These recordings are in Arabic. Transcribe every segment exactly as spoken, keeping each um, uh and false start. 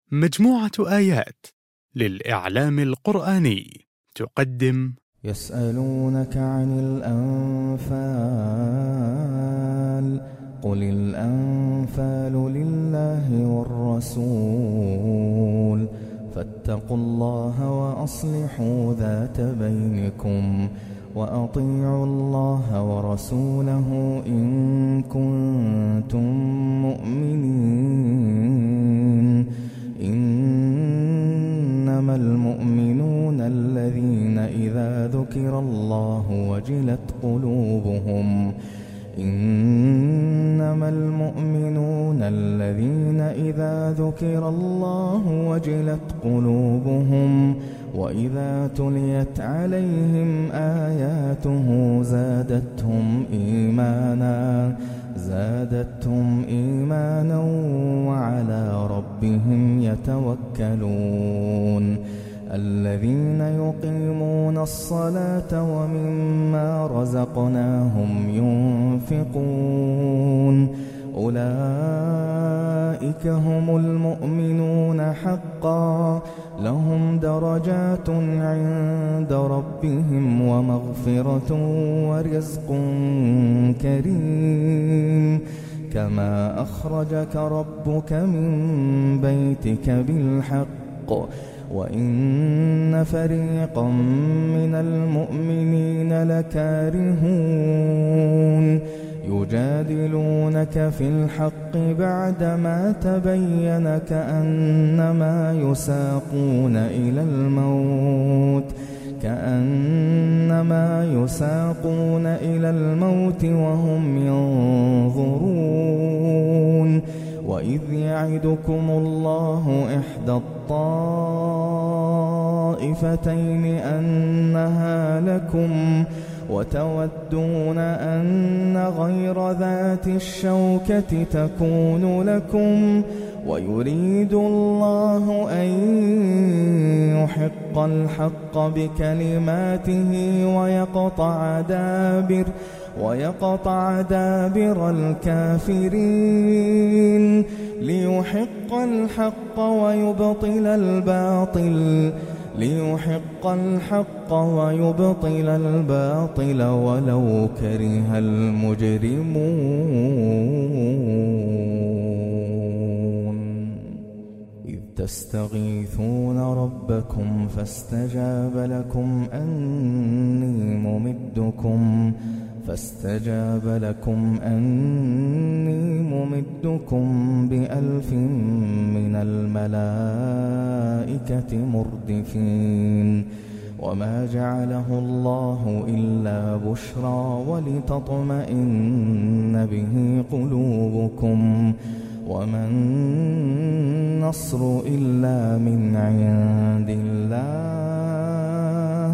مجموعة آيات للإعلام القرآني تقدم يسألونك عن الأنفال قل الأنفال لله والرسول فاتقوا الله وأصلحوا ذات بينكم وأطيعوا الله ورسوله إن كنتم مؤمنين. إنما المؤمنون الذين إذا ذكر الله وجلت قلوبهم إنما المؤمنون الذين إذا ذكر الله وجلت قلوبهم وإذا تليت عليهم آياته زادتهم إيمانا زادتهم إيمانا وعلى ربهم يتوكلون. الذين يقيمون الصلاة ومما رزقناهم ينفقون أولئك هم المؤمنون حقا لهم درجات عند ربهم ومغفرة ورزق كريم. كما أخرجك ربك من بيتك بالحق وإن فريقا من المؤمنين لكارهون يجادلونك في الحق بعدما تبين كأنما يساقون إلى الموت كأنما يساقون إلى الموت وهم ينظرون. وإذ يعدكم الله إحدى الطائفتين أنها لكم وتودون أن غير ذات الشوكة تكون لكم ويريد الله أن يحق الحق بكلماته ويقطع دابر ويقطع دابر الكافرين ليحق الحق ويبطل الباطل ليحق الحق ويبطل الباطل ولو كره المجرمون. إذ تستغيثون ربكم فاستجاب لكم أني ممدكم فاستجاب لكم أني ممدكم بألف من الملائكة مردفين. وما جعله الله إلا بشرى ولتطمئن به قلوبكم وما النصر إلا من عند الله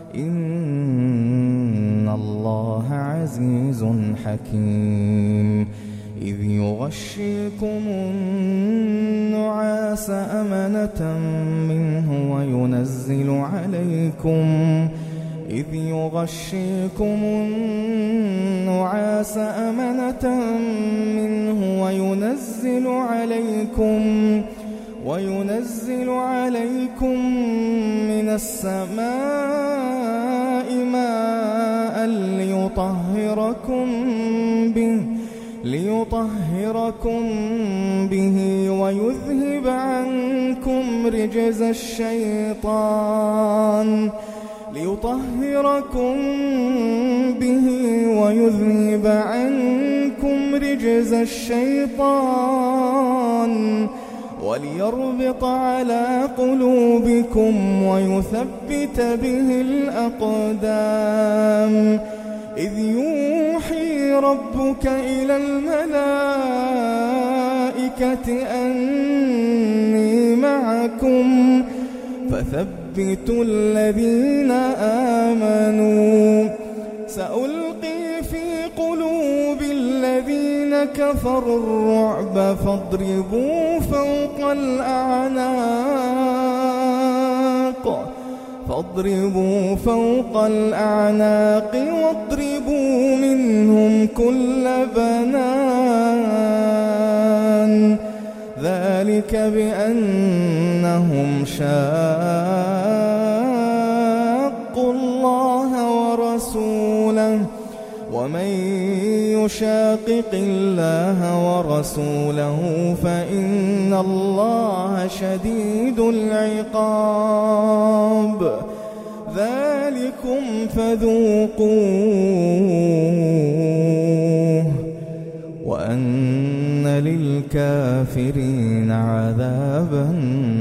إن الله عزيز حكيم. إذ يغشيكم النعاس أمنة منه وينزل عليكم إذ يغشيكم النعاس أمنة منه وينزل عليكم وينزل عليكم من السماء ماء ليطهركم به ليطهركم به ويذهب عنكم رجز الشيطان ليطهركم به ويذهب عنكم رجز الشيطان وليربط على قلوبكم ويثبت به الأقدام. إذ يوحي ربك إلى الملائكة أني معكم فثبتوا الذين آمنوا سألقي في قلوب الذين كفروا الرعب فاضربوا فوق الأعناق فاضربوا فوق الأعناق واضربوا منهم كل بنان ذلك ذلك بأنهم شاقوا الله ورسوله ومن يشاقق الله ورسوله فإن الله شديد العقاب ذلكم فذوقوه وأن للكافرين عذاب النار.